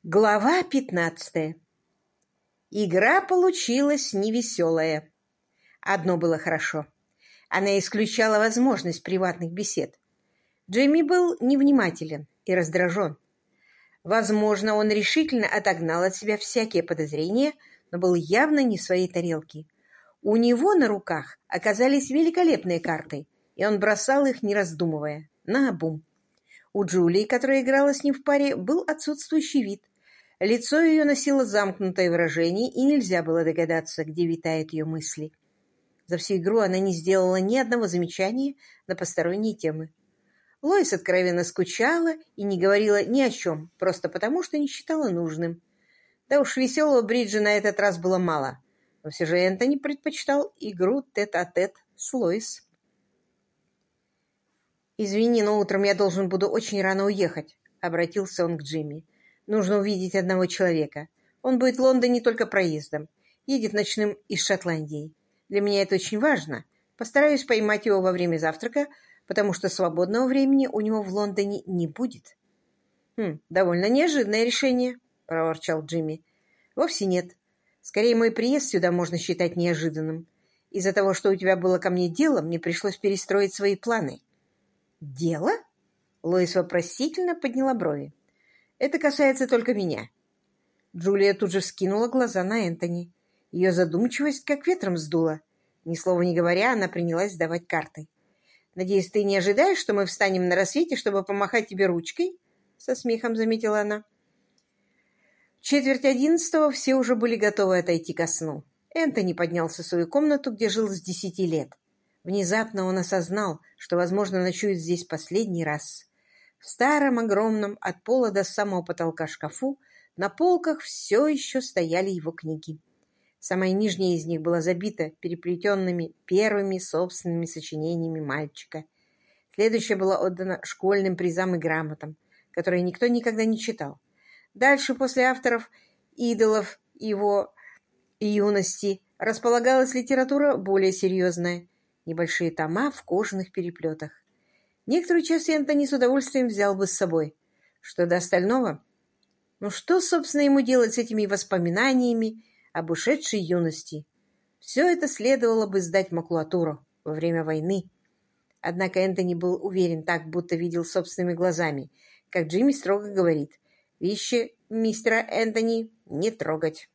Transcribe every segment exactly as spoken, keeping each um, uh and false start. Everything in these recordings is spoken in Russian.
Глава пятнадцатая. Игра получилась невеселая. Одно было хорошо. Она исключала возможность приватных бесед. Джимми был невнимателен и раздражен. Возможно, он решительно отогнал от себя всякие подозрения, но был явно не в своей тарелке. У него на руках оказались великолепные карты, и он бросал их, не раздумывая, наобум. У Джулии, которая играла с ним в паре, был отсутствующий вид. Лицо ее носило замкнутое выражение, и нельзя было догадаться, где витают ее мысли. За всю игру она не сделала ни одного замечания на посторонние темы. Лоис откровенно скучала и не говорила ни о чем, просто потому, что не считала нужным. Да уж веселого бриджа на этот раз было мало, но все же Энтони предпочитал игру тет-а-тет с Лоис. «Извини, но утром я должен буду очень рано уехать», — обратился он к Джимми. «Нужно увидеть одного человека. Он будет в Лондоне только проездом. Едет ночным из Шотландии. Для меня это очень важно. Постараюсь поймать его во время завтрака, потому что свободного времени у него в Лондоне не будет». «Хм, довольно неожиданное решение», — проворчал Джимми. «Вовсе нет. Скорее, мой приезд сюда можно считать неожиданным. Из-за того, что у тебя было ко мне дело, мне пришлось перестроить свои планы». «Дело?» — Лоис вопросительно подняла брови. «Это касается только меня». Джулия тут же вскинула глаза на Энтони. Ее задумчивость как ветром сдула. Ни слова не говоря, она принялась сдавать карты. «Надеюсь, ты не ожидаешь, что мы встанем на рассвете, чтобы помахать тебе ручкой?» — со смехом заметила она. В четверть одиннадцатого все уже были готовы отойти ко сну. Энтони поднялся в свою комнату, где жил с десяти лет. Внезапно он осознал, что, возможно, ночует здесь последний раз. В старом, огромном, от пола до самого потолка шкафу на полках все еще стояли его книги. Самая нижняя из них была забита переплетенными первыми собственными сочинениями мальчика. Следующая была отдана школьным призам и грамотам, которые никто никогда не читал. Дальше, после авторов идолов его юности, располагалась литература более серьезная, небольшие тома в кожаных переплетах. Некоторую часть Энтони с удовольствием взял бы с собой. Что до остального? Ну что, собственно, ему делать с этими воспоминаниями об ушедшей юности? Все это следовало бы сдать в макулатуру во время войны. Однако Энтони был уверен так, будто видел собственными глазами, как Джимми строго говорит: «Вещи мистера Энтони не трогать».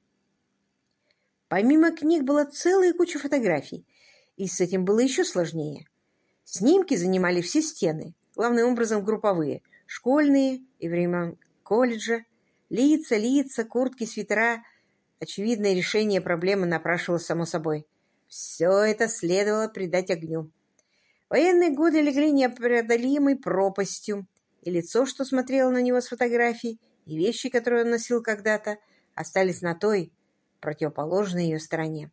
Помимо книг была целая куча фотографий, и с этим было еще сложнее. Снимки занимали все стены, главным образом групповые, школьные и времен колледжа. Лица, лица, куртки, свитера. Очевидное решение проблемы напрашивалось само собой. Все это следовало придать огню. Военные годы легли непреодолимой пропастью, и лицо, что смотрело на него с фотографий, и вещи, которые он носил когда-то, остались на той, противоположной ее стороне.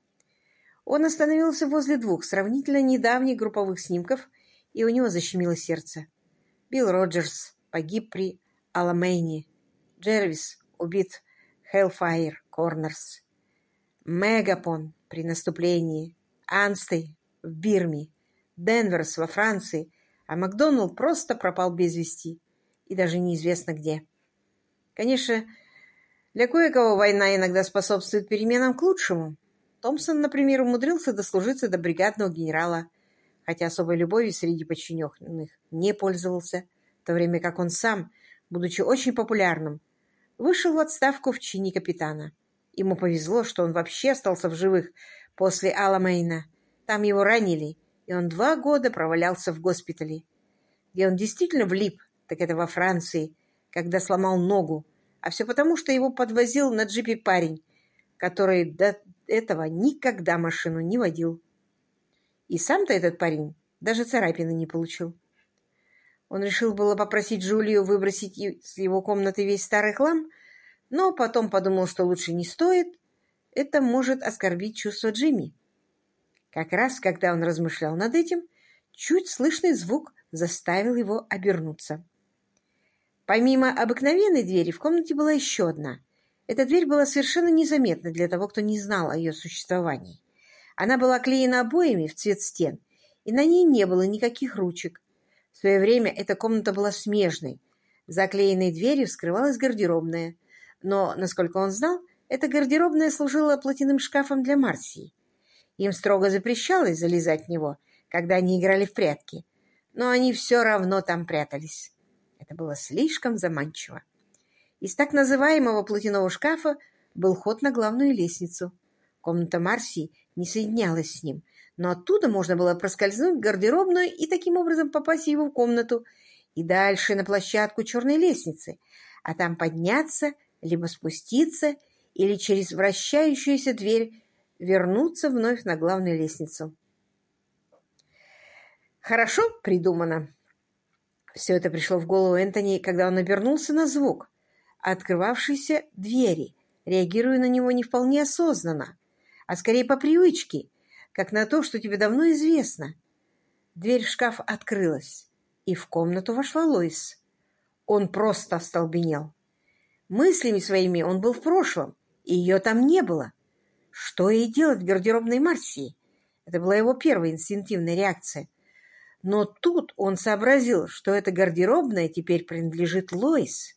Он остановился возле двух сравнительно недавних групповых снимков, и у него защемило сердце. Билл Роджерс погиб при Аламейне. Джервис убит в Хеллфайр Корнерс. Мегапон при наступлении. Анстей в Бирме. Денверс во Франции. А Макдоналд просто пропал без вести. И даже неизвестно где. Конечно, для кое-кого война иногда способствует переменам к лучшему. Томпсон, например, умудрился дослужиться до бригадного генерала, хотя особой любовью среди подчиненных не пользовался, в то время как он сам, будучи очень популярным, вышел в отставку в чине капитана. Ему повезло, что он вообще остался в живых после Аламейна. Там его ранили, и он два года провалялся в госпитале. Где он действительно влип, так это во Франции, когда сломал ногу, а все потому, что его подвозил на джипе парень, который до этого никогда машину не водил. И сам-то этот парень даже царапины не получил. Он решил было попросить Джулию выбросить из его комнаты весь старый хлам, но потом подумал, что лучше не стоит. Это может оскорбить чувства Джимми. Как раз, когда он размышлял над этим, чуть слышный звук заставил его обернуться. Помимо обыкновенной двери в комнате была еще одна. Эта дверь была совершенно незаметна для того, кто не знал о ее существовании. Она была оклеена обоями в цвет стен, и на ней не было никаких ручек. В свое время эта комната была смежной, За оклеенной дверью скрывалась гардеробная, но, насколько он знал, эта гардеробная служила платяным шкафом для Марсии. Им строго запрещалось залезать в него, когда они играли в прятки, но они все равно там прятались. Это было слишком заманчиво. Из так называемого платяного шкафа был ход на главную лестницу. Комната Марсии не соединялась с ним, но оттуда можно было проскользнуть в гардеробную и таким образом попасть в его комнату и дальше на площадку черной лестницы, а там подняться, либо спуститься, или через вращающуюся дверь вернуться вновь на главную лестницу. Хорошо придумано. Все это пришло в голову Энтони, когда он обернулся на звук открывавшейся двери, реагируя на него не вполне осознанно, а скорее по привычке, как на то, что тебе давно известно. Дверь в шкаф открылась, и в комнату вошла Лоис. Он просто остолбенел. Мыслями своими он был в прошлом, и ее там не было. Что ей делать в гардеробной Марсии? Это была его первая инстинктивная реакция. Но тут он сообразил, что эта гардеробная теперь принадлежит Лоис.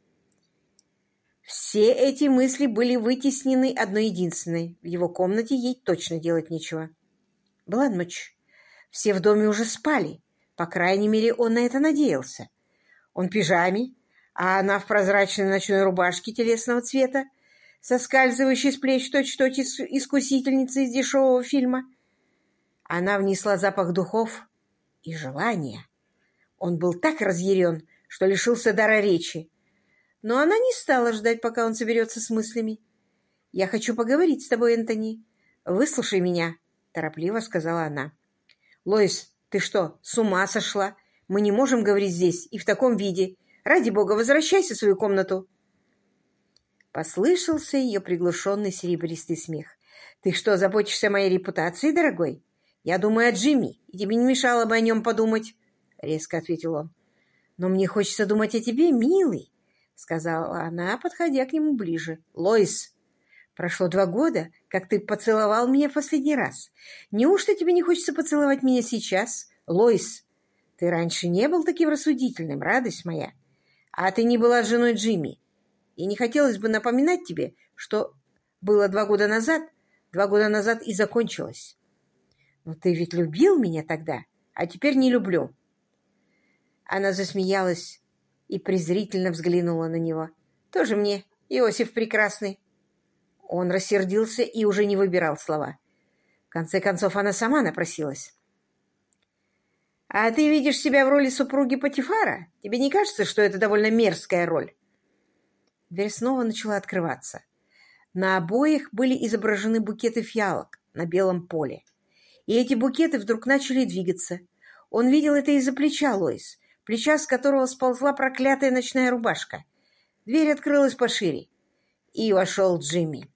Все эти мысли были вытеснены одной единственной. В его комнате ей точно делать нечего. Была ночь. Все в доме уже спали. По крайней мере, он на это надеялся. Он в пижаме, а она в прозрачной ночной рубашке телесного цвета, соскальзывающей с плеч точь-в-точь искусительницы из дешевого фильма. Она внесла запах духов и желания. Он был так разъярен, что лишился дара речи. Но она не стала ждать, пока он соберется с мыслями. «Я хочу поговорить с тобой, Энтони. Выслушай меня», — торопливо сказала она. «Лоис, ты что, с ума сошла? Мы не можем говорить здесь и в таком виде. Ради бога, возвращайся в свою комнату». Послышался ее приглушенный серебристый смех. «Ты что, заботишься о моей репутации, дорогой? Я думаю о Джимми, и тебе не мешало бы о нем подумать», — резко ответил он. «Но мне хочется думать о тебе, милый», — сказала она, подходя к нему ближе. «Лоис, прошло два года, как ты поцеловал меня в последний раз. Неужто тебе не хочется поцеловать меня сейчас? Лоис, ты раньше не был таким рассудительным, радость моя. А ты не была женой Джимми. И не хотелось бы напоминать тебе, что было два года назад, два года назад и закончилось. Но ты ведь любил меня тогда, а теперь не люблю». Она засмеялась и презрительно взглянула на него. «Тоже мне, Иосиф Прекрасный». Он рассердился и уже не выбирал слова. В конце концов, она сама напросилась. «А ты видишь себя в роли супруги Патифара? Тебе не кажется, что это довольно мерзкая роль?» Дверь снова начала открываться. На обоях были изображены букеты фиалок на белом поле. И эти букеты вдруг начали двигаться. Он видел это из-за плеча Лоис, плеча, с которого сползла проклятая ночная рубашка. Дверь открылась пошире, и вошел Джимми.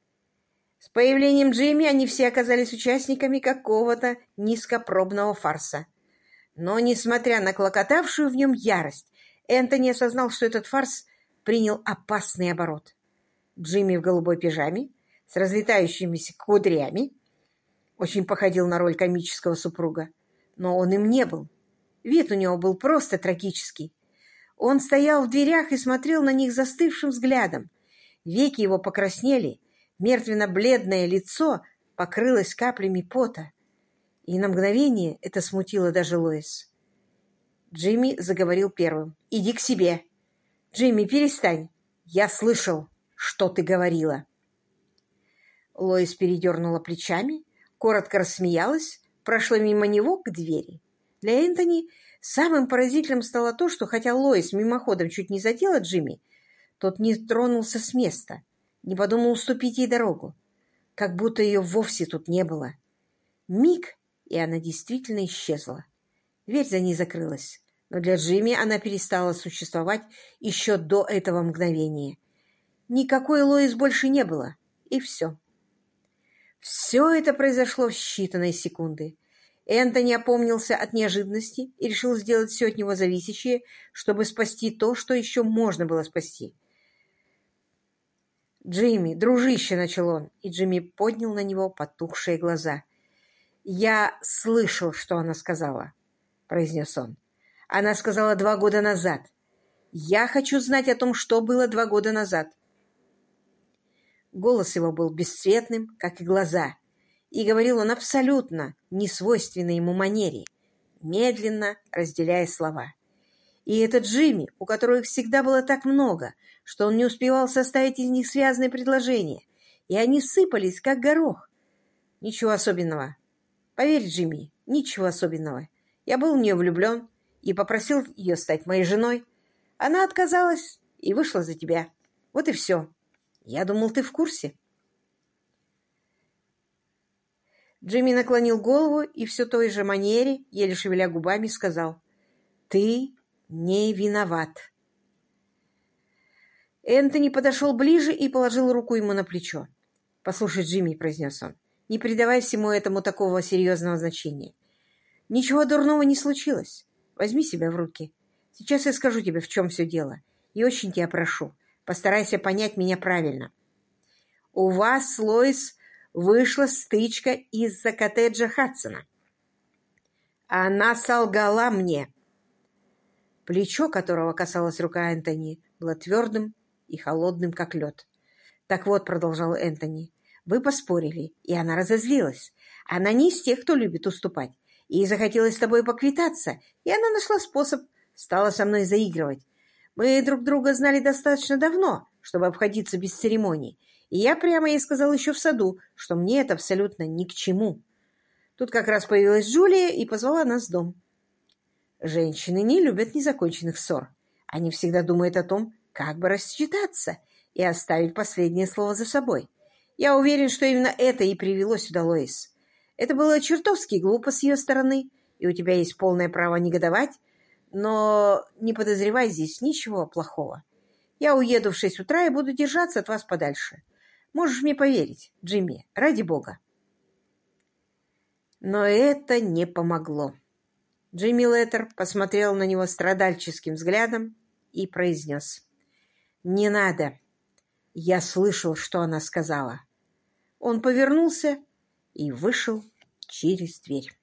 С появлением Джимми они все оказались участниками какого-то низкопробного фарса. Но, несмотря на клокотавшую в нем ярость, Энтони осознал, что этот фарс принял опасный оборот. Джимми в голубой пижаме, с разлетающимися кудрями, очень походил на роль комического супруга, но он им не был. Вид у него был просто трагический. Он стоял в дверях и смотрел на них застывшим взглядом. Веки его покраснели, мертвенно-бледное лицо покрылось каплями пота. И на мгновение это смутило даже Лоис. Джимми заговорил первым. «Иди к себе. Джимми, перестань. Я слышал, что ты говорила». Лоис передернула плечами, коротко рассмеялась, прошла мимо него к двери. Для Энтони самым поразительным стало то, что хотя Лоис мимоходом чуть не задела Джимми, тот не тронулся с места, не подумал уступить ей дорогу, как будто ее вовсе тут не было. Миг, и она действительно исчезла. Дверь за ней закрылась, но для Джимми она перестала существовать еще до этого мгновения. Никакой Лоис больше не было, и все. Все это произошло в считанные секунды. Энтони опомнился от неожиданности и решил сделать все от него зависящее, чтобы спасти то, что еще можно было спасти. «Джимми, дружище!» — начал он, и Джимми поднял на него потухшие глаза. «Я слышал, что она сказала», — произнес он. «Она сказала два года назад. Я хочу знать о том, что было два года назад». Голос его был бесцветным, как и глаза, и говорил он абсолютно несвойственной ему манере, медленно разделяя слова. И этот Джимми, у которого их всегда было так много, что он не успевал составить из них связные предложения, и они сыпались, как горох. Ничего особенного. Поверь, Джимми, ничего особенного. Я был в нее влюблен и попросил ее стать моей женой. Она отказалась и вышла за тебя. Вот и все. Я думал, ты в курсе. Джимми наклонил голову и в все той же манере, еле шевеля губами, сказал: «Ты не виноват». Энтони подошел ближе и положил руку ему на плечо. «Послушай, Джимми», — произнес он, — «не придавай всему этому такого серьезного значения. Ничего дурного не случилось. Возьми себя в руки. Сейчас я скажу тебе, в чем все дело. И очень тебя прошу, постарайся понять меня правильно. У вас с Лоис вышла стычка из-за коттеджа Хадсона. Она солгала мне». Плечо, которого касалась рука Энтони, было твердым и холодным, как лед. «Так вот», — продолжал Энтони, — «вы поспорили, и она разозлилась. Она не из тех, кто любит уступать. Ей захотелось с тобой поквитаться, и она нашла способ, стала со мной заигрывать. Мы друг друга знали достаточно давно, чтобы обходиться без церемоний, и я прямо ей сказал еще в саду, что мне это абсолютно ни к чему. Тут как раз появилась Джулия и позвала нас в дом. Женщины не любят незаконченных ссор. Они всегда думают о том, как бы рассчитаться и оставить последнее слово за собой. Я уверен, что именно это и привело сюда Лоис. Это было чертовски глупо с ее стороны, и у тебя есть полное право негодовать, но не подозревай здесь ничего плохого. Я уеду в шесть утра и буду держаться от вас подальше. Можешь мне поверить, Джимми, ради бога». Но это не помогло. Джимми Леттер посмотрел на него страдальческим взглядом и произнес: «Не надо. Я слышал, что она сказала». Он повернулся и вышел через дверь.